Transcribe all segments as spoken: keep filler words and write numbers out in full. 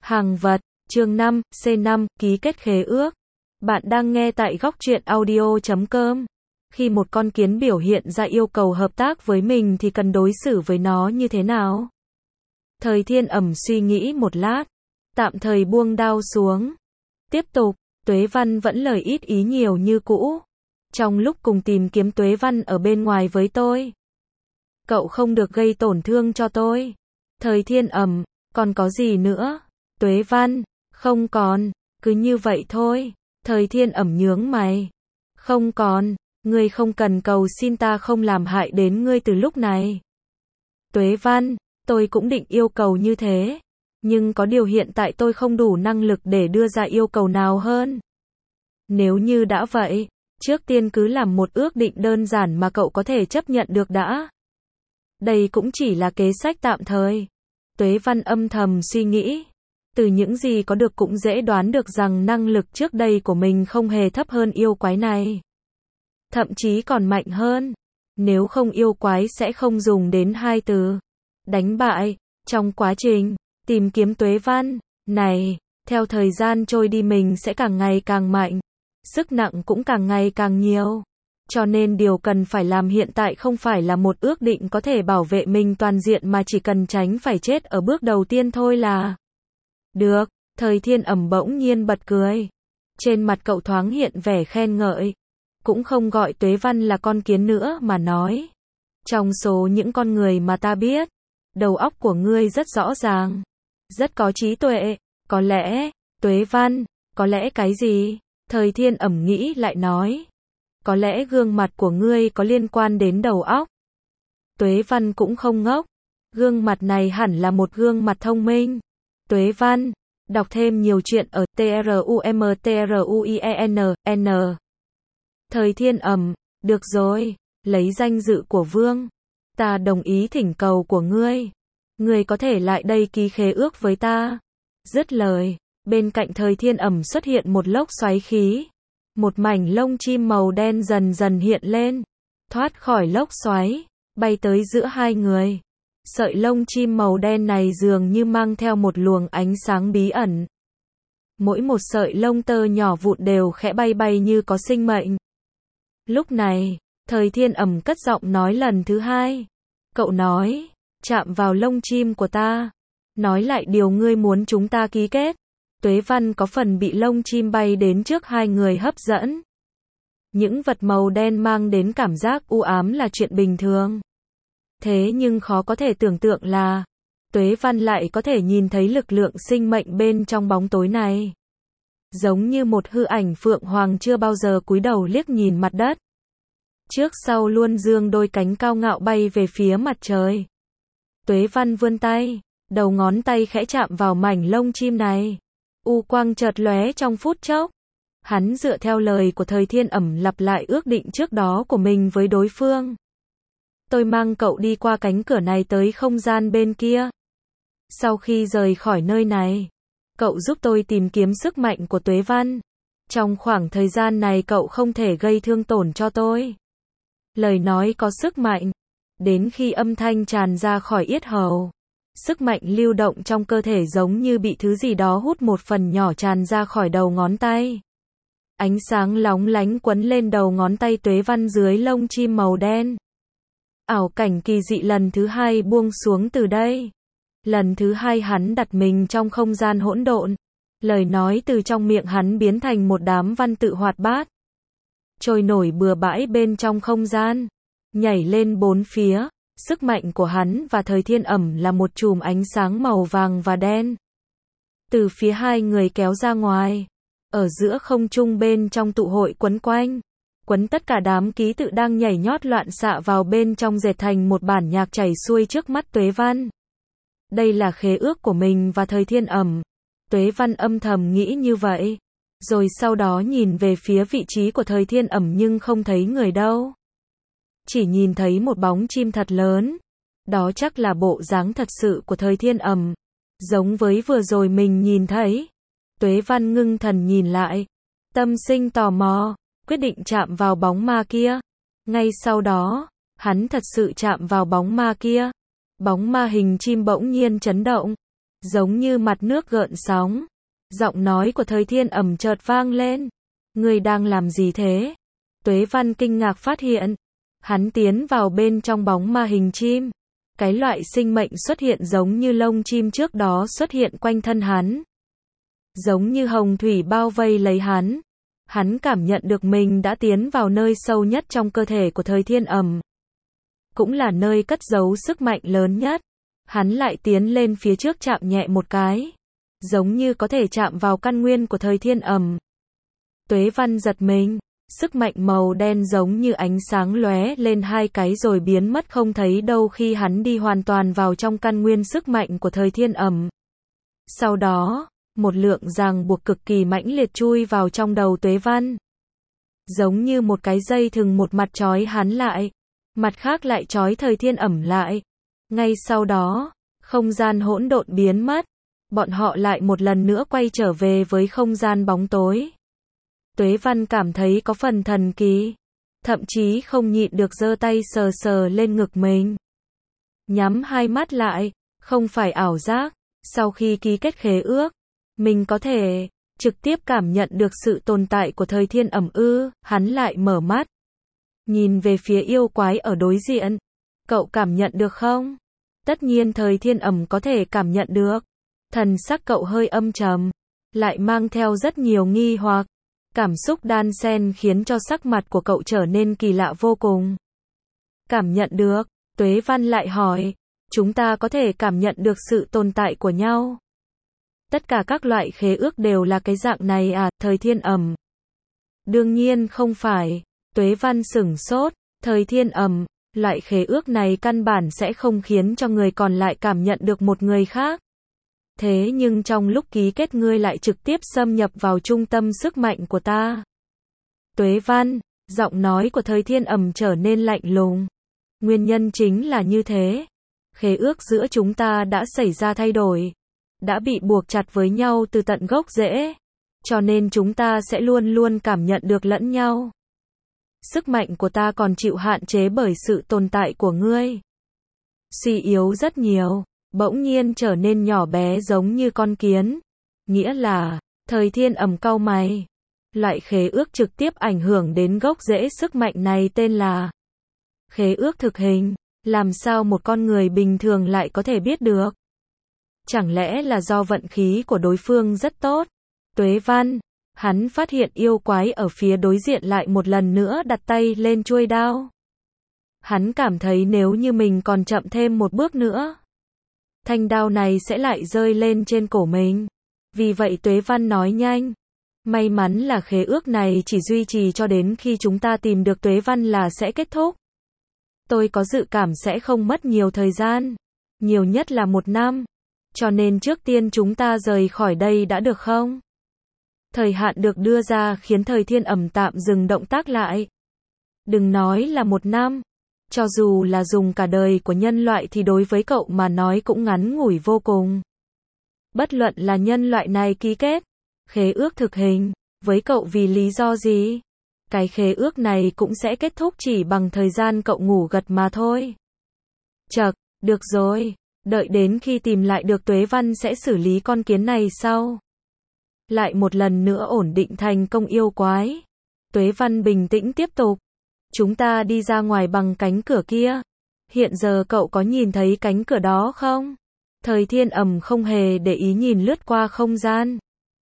Hàng vật, chương năm, C năm, ký kết khế ước. Bạn đang nghe tại góc truyện audio chấm com. Khi một con kiến biểu hiện ra yêu cầu hợp tác với mình thì cần đối xử với nó như thế nào? Thời Thiên Ẩm suy nghĩ một lát, tạm thời buông đao xuống. Tiếp tục, Tuế Văn vẫn lời ít ý nhiều như cũ. Trong lúc cùng tìm kiếm Tuế Văn ở bên ngoài với tôi, cậu không được gây tổn thương cho tôi. Thời Thiên Ẩm, còn có gì nữa? Tuế Văn, không còn, cứ như vậy thôi. Thời Thiên Ẩm nhướng mày. Không còn, ngươi không cần cầu xin ta không làm hại đến ngươi từ lúc này. Tuế Văn, tôi cũng định yêu cầu như thế. Nhưng có điều hiện tại tôi không đủ năng lực để đưa ra yêu cầu nào hơn. Nếu như đã vậy, trước tiên cứ làm một ước định đơn giản mà cậu có thể chấp nhận được đã. Đây cũng chỉ là kế sách tạm thời. Tuế Văn âm thầm suy nghĩ. Từ những gì có được cũng dễ đoán được rằng năng lực trước đây của mình không hề thấp hơn yêu quái này. Thậm chí còn mạnh hơn. Nếu không yêu quái sẽ không dùng đến hai từ đánh bại. Trong quá trình tìm kiếm Tuế Văn này, theo thời gian trôi đi mình sẽ càng ngày càng mạnh. Sức nặng cũng càng ngày càng nhiều. Cho nên điều cần phải làm hiện tại không phải là một ước định có thể bảo vệ mình toàn diện mà chỉ cần tránh phải chết ở bước đầu tiên thôi là được. Thời Thiên Ẩm bỗng nhiên bật cười. Trên mặt cậu thoáng hiện vẻ khen ngợi. Cũng không gọi Tuế Văn là con kiến nữa mà nói. Trong số những con người mà ta biết, đầu óc của ngươi rất rõ ràng. Rất có trí tuệ. Có lẽ, Tuế Văn, có lẽ cái gì? Thời Thiên Ẩm nghĩ lại nói. Có lẽ gương mặt của ngươi có liên quan đến đầu óc. Tuế Văn cũng không ngốc. Gương mặt này hẳn là một gương mặt thông minh. Tuế Văn, đọc thêm nhiều chuyện ở trumtruien n. Thời Thiên Ẩm, được rồi, lấy danh dự của Vương. Ta đồng ý thỉnh cầu của ngươi. Ngươi có thể lại đây ký khế ước với ta. Dứt lời, bên cạnh Thời Thiên Ẩm xuất hiện một lốc xoáy khí. Một mảnh lông chim màu đen dần dần hiện lên, thoát khỏi lốc xoáy, bay tới giữa hai người. Sợi lông chim màu đen này dường như mang theo một luồng ánh sáng bí ẩn. Mỗi một sợi lông tơ nhỏ vụn đều khẽ bay bay như có sinh mệnh. Lúc này, Thời Thiên Ẩm cất giọng nói lần thứ hai. Cậu nói, chạm vào lông chim của ta. Nói lại điều ngươi muốn chúng ta ký kết. Tuế Văn có phần bị lông chim bay đến trước hai người hấp dẫn. Những vật màu đen mang đến cảm giác u ám là chuyện bình thường. Thế nhưng khó có thể tưởng tượng là Tuế Văn lại có thể nhìn thấy lực lượng sinh mệnh bên trong bóng tối này. Giống như một hư ảnh phượng hoàng chưa bao giờ cúi đầu liếc nhìn mặt đất. Trước sau luôn dương đôi cánh cao ngạo bay về phía mặt trời. Tuế Văn vươn tay, đầu ngón tay khẽ chạm vào mảnh lông chim này. U quang chợt lóe trong phút chốc. Hắn dựa theo lời của Thời Thiên Ẩm lặp lại ước định trước đó của mình với đối phương. Tôi mang cậu đi qua cánh cửa này tới không gian bên kia. Sau khi rời khỏi nơi này, cậu giúp tôi tìm kiếm sức mạnh của Tuế Văn. Trong khoảng thời gian này cậu không thể gây thương tổn cho tôi. Lời nói có sức mạnh. Đến khi âm thanh tràn ra khỏi yết hầu, sức mạnh lưu động trong cơ thể giống như bị thứ gì đó hút một phần nhỏ tràn ra khỏi đầu ngón tay. Ánh sáng lóng lánh quấn lên đầu ngón tay Tuế Văn dưới lông chim màu đen. Ảo cảnh kỳ dị lần thứ hai buông xuống từ đây. Lần thứ hai hắn đặt mình trong không gian hỗn độn. Lời nói từ trong miệng hắn biến thành một đám văn tự hoạt bát. Trôi nổi bừa bãi bên trong không gian. Nhảy lên bốn phía. Sức mạnh của hắn và Thời Thiên Ẩm là một chùm ánh sáng màu vàng và đen. Từ phía hai người kéo ra ngoài. Ở giữa không trung bên trong tụ hội quấn quanh. Quấn tất cả đám ký tự đang nhảy nhót loạn xạ vào bên trong dệt thành một bản nhạc chảy xuôi trước mắt Tuế Văn. Đây là khế ước của mình và Thời Thiên Ẩm. Tuế Văn âm thầm nghĩ như vậy. Rồi sau đó nhìn về phía vị trí của Thời Thiên Ẩm nhưng không thấy người đâu. Chỉ nhìn thấy một bóng chim thật lớn. Đó chắc là bộ dáng thật sự của Thời Thiên Ẩm. Giống với vừa rồi mình nhìn thấy. Tuế Văn ngưng thần nhìn lại. Tâm sinh tò mò. Quyết định chạm vào bóng ma kia. Ngay sau đó, hắn thật sự chạm vào bóng ma kia. Bóng ma hình chim bỗng nhiên chấn động. giống như mặt nước gợn sóng. Giọng nói của Thời Thiên Ẩm chợt vang lên. Ngươi đang làm gì thế? Tuế Văn kinh ngạc phát hiện. Hắn tiến vào bên trong bóng ma hình chim. Cái loại sinh mệnh xuất hiện giống như lông chim trước đó xuất hiện quanh thân hắn. Giống như hồng thủy bao vây lấy hắn. Hắn cảm nhận được mình đã tiến vào nơi sâu nhất trong cơ thể của Thời Thiên Ẩm. Cũng là nơi cất giấu sức mạnh lớn nhất. Hắn lại tiến lên phía trước chạm nhẹ một cái. Giống như có thể chạm vào căn nguyên của Thời Thiên Ẩm. Tuế Văn giật mình. Sức mạnh màu đen giống như ánh sáng lóe lên hai cái rồi biến mất không thấy đâu khi hắn đi hoàn toàn vào trong căn nguyên sức mạnh của Thời Thiên Ẩm. Sau đó, một lượng ràng buộc cực kỳ mãnh liệt chui vào trong đầu Tuế Văn. Giống như một cái dây thừng một mặt trói hắn lại, mặt khác lại trói Thời Thiên Ẩm lại. Ngay sau đó, không gian hỗn độn biến mất, bọn họ lại một lần nữa quay trở về với không gian bóng tối. Tuế Văn cảm thấy có phần thần kỳ, thậm chí không nhịn được giơ tay sờ sờ lên ngực mình. Nhắm hai mắt lại, không phải ảo giác, sau khi ký kết khế ước, mình có thể trực tiếp cảm nhận được sự tồn tại của Thời Thiên Ẩm ư. Hắn lại mở mắt, nhìn về phía yêu quái ở đối diện. Cậu cảm nhận được không? Tất nhiên Thời Thiên Ẩm có thể cảm nhận được. Thần sắc cậu hơi âm trầm, lại mang theo rất nhiều nghi hoặc. Cảm xúc đan xen khiến cho sắc mặt của cậu trở nên kỳ lạ vô cùng. Cảm nhận được, Tuế Văn lại hỏi, chúng ta có thể cảm nhận được sự tồn tại của nhau. Tất cả các loại khế ước đều là cái dạng này à, Thời Thiên Ẩm? Đương nhiên không phải. Tuế Văn sửng sốt. Thời Thiên Ẩm, loại khế ước này căn bản sẽ không khiến cho người còn lại cảm nhận được một người khác. Thế nhưng trong lúc ký kết ngươi lại trực tiếp xâm nhập vào trung tâm sức mạnh của ta. Tuế Văn, giọng nói của Thời Thiên Ẩm trở nên lạnh lùng. Nguyên nhân chính là như thế. Khế ước giữa chúng ta đã xảy ra thay đổi. Đã bị buộc chặt với nhau từ tận gốc rễ. Cho nên chúng ta sẽ luôn luôn cảm nhận được lẫn nhau. Sức mạnh của ta còn chịu hạn chế bởi sự tồn tại của ngươi. Suy yếu rất nhiều. Bỗng nhiên trở nên nhỏ bé giống như con kiến. Nghĩa là, Thời Thiên Ẩm cau mày. Loại khế ước trực tiếp ảnh hưởng đến gốc rễ sức mạnh này tên là khế ước thực hình. Làm sao một con người bình thường lại có thể biết được? Chẳng lẽ là do vận khí của đối phương rất tốt? Tuế Văn, hắn phát hiện yêu quái ở phía đối diện lại một lần nữa đặt tay lên chuôi đao. Hắn cảm thấy nếu như mình còn chậm thêm một bước nữa, thanh đao này sẽ lại rơi lên trên cổ mình. Vì vậy Tuế Văn nói nhanh. May mắn là khế ước này chỉ duy trì cho đến khi chúng ta tìm được Tuế Văn là sẽ kết thúc. Tôi có dự cảm sẽ không mất nhiều thời gian. Nhiều nhất là một năm. Cho nên trước tiên chúng ta rời khỏi đây đã được không? Thời hạn được đưa ra khiến Thời Thiên Ẩm tạm dừng động tác lại. Đừng nói là một năm. Cho dù là dùng cả đời của nhân loại thì đối với cậu mà nói cũng ngắn ngủi vô cùng. Bất luận là nhân loại này ký kết khế ước thực hình với cậu vì lý do gì, cái khế ước này cũng sẽ kết thúc chỉ bằng thời gian cậu ngủ gật mà thôi. Chậc, được rồi, đợi đến khi tìm lại được Tuế Văn sẽ xử lý con kiến này sau. Lại một lần nữa ổn định thành công yêu quái. Tuế Văn bình tĩnh tiếp tục. Chúng ta đi ra ngoài bằng cánh cửa kia. Hiện giờ cậu có nhìn thấy cánh cửa đó không? Thời Thiên Ẩm không hề để ý nhìn lướt qua không gian.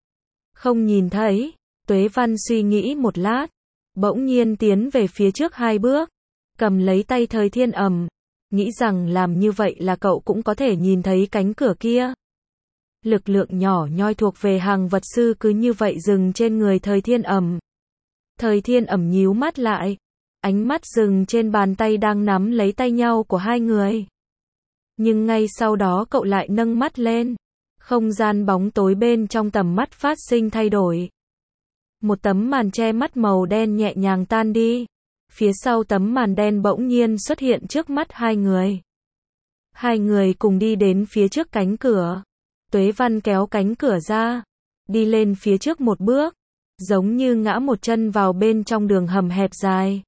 Không nhìn thấy. Tuế Văn suy nghĩ một lát. Bỗng nhiên tiến về phía trước hai bước. Cầm lấy tay Thời Thiên Ẩm. Nghĩ rằng làm như vậy là cậu cũng có thể nhìn thấy cánh cửa kia. Lực lượng nhỏ nhoi thuộc về hàng vật sư cứ như vậy dừng trên người Thời Thiên Ẩm. Thời Thiên Ẩm nhíu mắt lại. Ánh mắt dừng trên bàn tay đang nắm lấy tay nhau của hai người. Nhưng ngay sau đó cậu lại nâng mắt lên. Không gian bóng tối bên trong tầm mắt phát sinh thay đổi. Một tấm màn che mắt màu đen nhẹ nhàng tan đi. Phía sau tấm màn đen bỗng nhiên xuất hiện trước mắt hai người. Hai người cùng đi đến phía trước cánh cửa. Tuế Văn kéo cánh cửa ra. Đi lên phía trước một bước. Giống như ngã một chân vào bên trong đường hầm hẹp dài.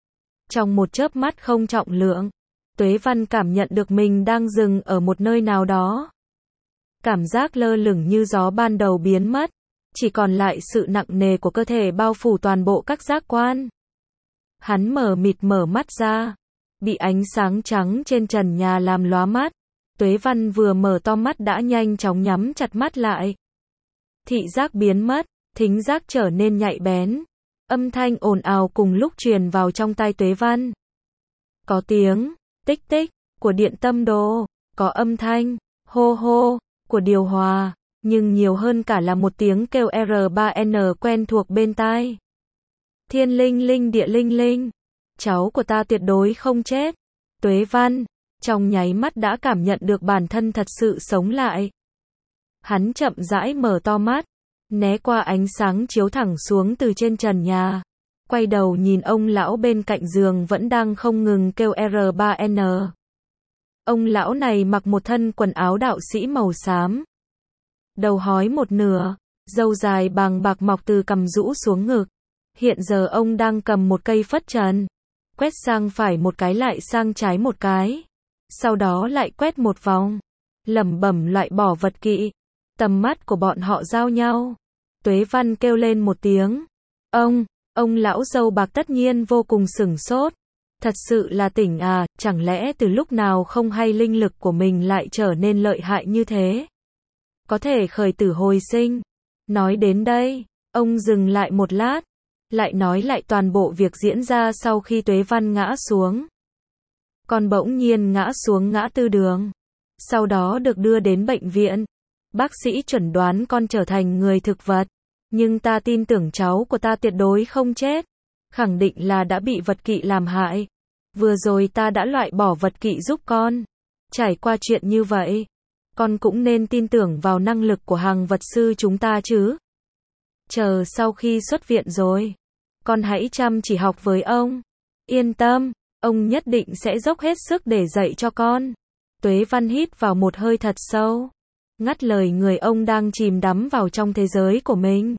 Trong một chớp mắt không trọng lượng, Tuế Văn cảm nhận được mình đang dừng ở một nơi nào đó. Cảm giác lơ lửng như gió ban đầu biến mất, chỉ còn lại sự nặng nề của cơ thể bao phủ toàn bộ các giác quan. Hắn mờ mịt mở mắt ra, bị ánh sáng trắng trên trần nhà làm lóa mắt. Tuế Văn vừa mở to mắt đã nhanh chóng nhắm chặt mắt lại. Thị giác biến mất, thính giác trở nên nhạy bén. Âm thanh ồn ào cùng lúc truyền vào trong tai Tuế Văn. Có tiếng tích tích của điện tâm đồ, có âm thanh hô hô của điều hòa, nhưng nhiều hơn cả là một tiếng kêu R ba N quen thuộc bên tai. Thiên linh linh địa linh linh, cháu của ta tuyệt đối không chết. Tuế Văn trong nháy mắt đã cảm nhận được bản thân thật sự sống lại. Hắn chậm rãi mở to mắt, né qua ánh sáng chiếu thẳng xuống từ trên trần nhà, quay đầu nhìn ông lão bên cạnh giường vẫn đang không ngừng kêu R ba N. Ông lão này mặc một thân quần áo đạo sĩ màu xám, đầu hói một nửa, râu dài bàng bạc mọc từ cằm rũ xuống ngực. Hiện giờ ông đang cầm một cây phất trần, quét sang phải một cái lại sang trái một cái, sau đó lại quét một vòng, lẩm bẩm loại bỏ vật kỵ. Tầm mắt của bọn họ giao nhau. Tuế Văn kêu lên một tiếng. Ông, ông lão râu bạc tất nhiên vô cùng sửng sốt. Thật sự là tỉnh à, chẳng lẽ từ lúc nào không hay linh lực của mình lại trở nên lợi hại như thế? Có thể khởi tử hồi sinh. Nói đến đây, ông dừng lại một lát, lại nói lại toàn bộ việc diễn ra sau khi Tuế Văn ngã xuống. Con bỗng nhiên ngã xuống ngã tư đường, sau đó được đưa đến bệnh viện. Bác sĩ chuẩn đoán con trở thành người thực vật, nhưng ta tin tưởng cháu của ta tuyệt đối không chết, khẳng định là đã bị vật kỵ làm hại. Vừa rồi ta đã loại bỏ vật kỵ giúp con. Trải qua chuyện như vậy, con cũng nên tin tưởng vào năng lực của hàng vật sư chúng ta chứ. Chờ sau khi xuất viện rồi, con hãy chăm chỉ học với ông. Yên tâm, ông nhất định sẽ dốc hết sức để dạy cho con. Tuế Văn hít vào một hơi thật sâu, ngắt lời người ông đang chìm đắm vào trong thế giới của mình.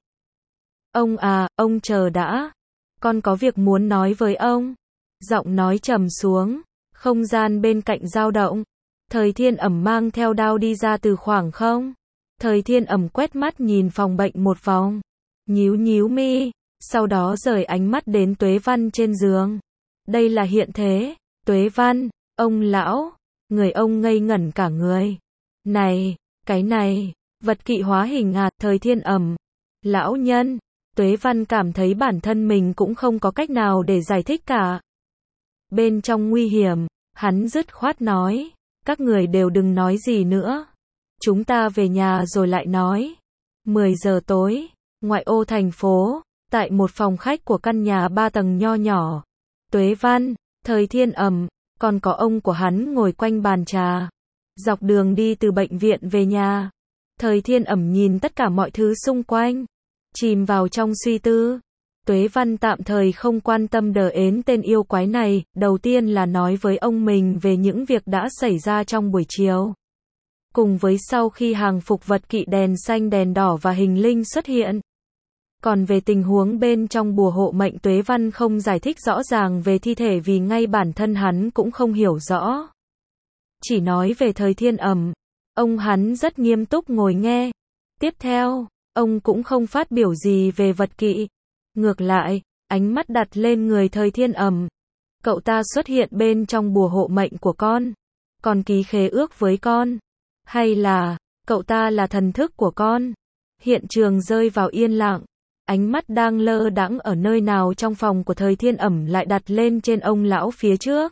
Ông à, ông chờ đã. Con có việc muốn nói với ông. Giọng nói trầm xuống, không gian bên cạnh dao động. Thời Thiên Ẩm mang theo đao đi ra từ khoảng không. Thời Thiên Ẩm quét mắt nhìn phòng bệnh một vòng, nhíu nhíu mi, sau đó rời ánh mắt đến Tuế Văn trên giường. Đây là hiện thế. Tuế Văn, ông lão, người ông ngây ngẩn cả người. Này, cái này, vật kỵ hóa hình à? Thời Thiên Ẩm, lão nhân. Tuế Văn cảm thấy bản thân mình cũng không có cách nào để giải thích cả. Bên trong nguy hiểm, hắn dứt khoát nói, các người đều đừng nói gì nữa. Chúng ta về nhà rồi lại nói. mười giờ tối, ngoại ô thành phố, tại một phòng khách của căn nhà ba tầng nho nhỏ. Tuế Văn, Thời Thiên Ẩm, còn có ông của hắn ngồi quanh bàn trà. Dọc đường đi từ bệnh viện về nhà, Thời Thiên Ẩm nhìn tất cả mọi thứ xung quanh, chìm vào trong suy tư. Tuế Văn tạm thời không quan tâm đờ ến tên yêu quái này, đầu tiên là nói với ông mình về những việc đã xảy ra trong buổi chiều. Cùng với sau khi hàng phục vật kỵ đèn xanh đèn đỏ và hình linh xuất hiện. Còn về tình huống bên trong bùa hộ mệnh Tuế Văn không giải thích rõ ràng về thi thể vì ngay bản thân hắn cũng không hiểu rõ. Chỉ nói về Thời Thiên Ẩm, ông hắn rất nghiêm túc ngồi nghe. Tiếp theo, ông cũng không phát biểu gì về vật kỵ. Ngược lại, ánh mắt đặt lên người Thời Thiên Ẩm. Cậu ta xuất hiện bên trong bùa hộ mệnh của con. Còn ký khế ước với con. Hay là, cậu ta là thần thức của con. Hiện trường rơi vào yên lặng. Ánh mắt đang lơ đãng ở nơi nào trong phòng của Thời Thiên Ẩm lại đặt lên trên ông lão phía trước.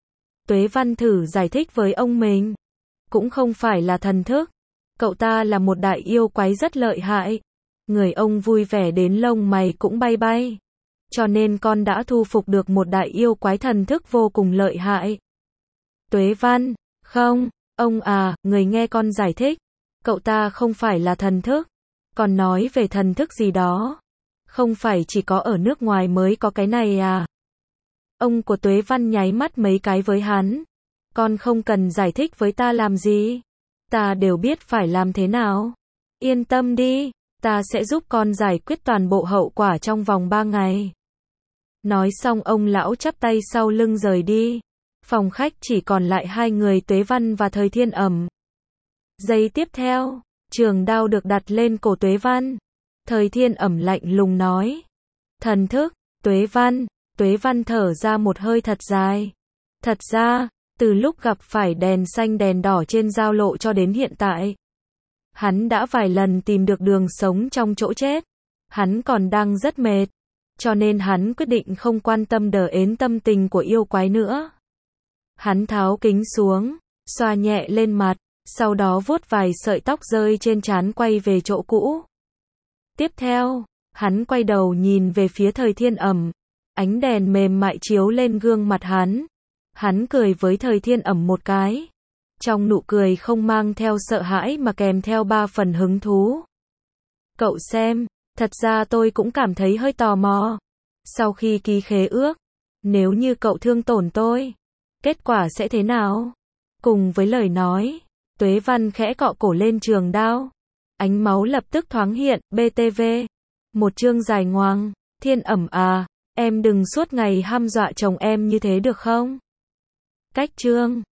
Tuế Văn thử giải thích với ông mình. Cũng không phải là thần thức. Cậu ta là một đại yêu quái rất lợi hại. Người ông vui vẻ đến lông mày cũng bay bay. Cho nên con đã thu phục được một đại yêu quái thần thức vô cùng lợi hại. Tuế Văn, không, ông à, người nghe con giải thích. Cậu ta không phải là thần thức. Còn nói về thần thức gì đó. Không phải chỉ có ở nước ngoài mới có cái này à? Ông của Tuế Văn nháy mắt mấy cái với hắn. Con không cần giải thích với ta làm gì. Ta đều biết phải làm thế nào. Yên tâm đi, ta sẽ giúp con giải quyết toàn bộ hậu quả trong vòng ba ngày. Nói xong ông lão chắp tay sau lưng rời đi. Phòng khách chỉ còn lại hai người Tuế Văn và Thời Thiên Ẩm. Giây tiếp theo, trường đao được đặt lên cổ Tuế Văn. Thời Thiên Ẩm lạnh lùng nói. Thần thức, Tuế Văn, Tuế Văn thở ra một hơi thật dài. Thật ra, từ lúc gặp phải đèn xanh đèn đỏ trên giao lộ cho đến hiện tại, hắn đã vài lần tìm được đường sống trong chỗ chết. Hắn còn đang rất mệt, cho nên hắn quyết định không quan tâm đờ ến tâm tình của yêu quái nữa. Hắn tháo kính xuống, xoa nhẹ lên mặt, sau đó vuốt vài sợi tóc rơi trên trán quay về chỗ cũ. Tiếp theo, hắn quay đầu nhìn về phía Thời Thiên Ẩm. Ánh đèn mềm mại chiếu lên gương mặt hắn. Hắn cười với Thời Thiên Ẩm một cái. Trong nụ cười không mang theo sợ hãi mà kèm theo ba phần hứng thú. Cậu xem, thật ra tôi cũng cảm thấy hơi tò mò. Sau khi ký khế ước, nếu như cậu thương tổn tôi, kết quả sẽ thế nào? Cùng với lời nói, Tuế Văn khẽ cọ cổ lên trường đao. Ánh máu lập tức thoáng hiện, bê tê vê. Một chương dài ngoằng. Thiên Ẩm à, em đừng suốt ngày hăm dọa chồng em như thế được không? Cách chương.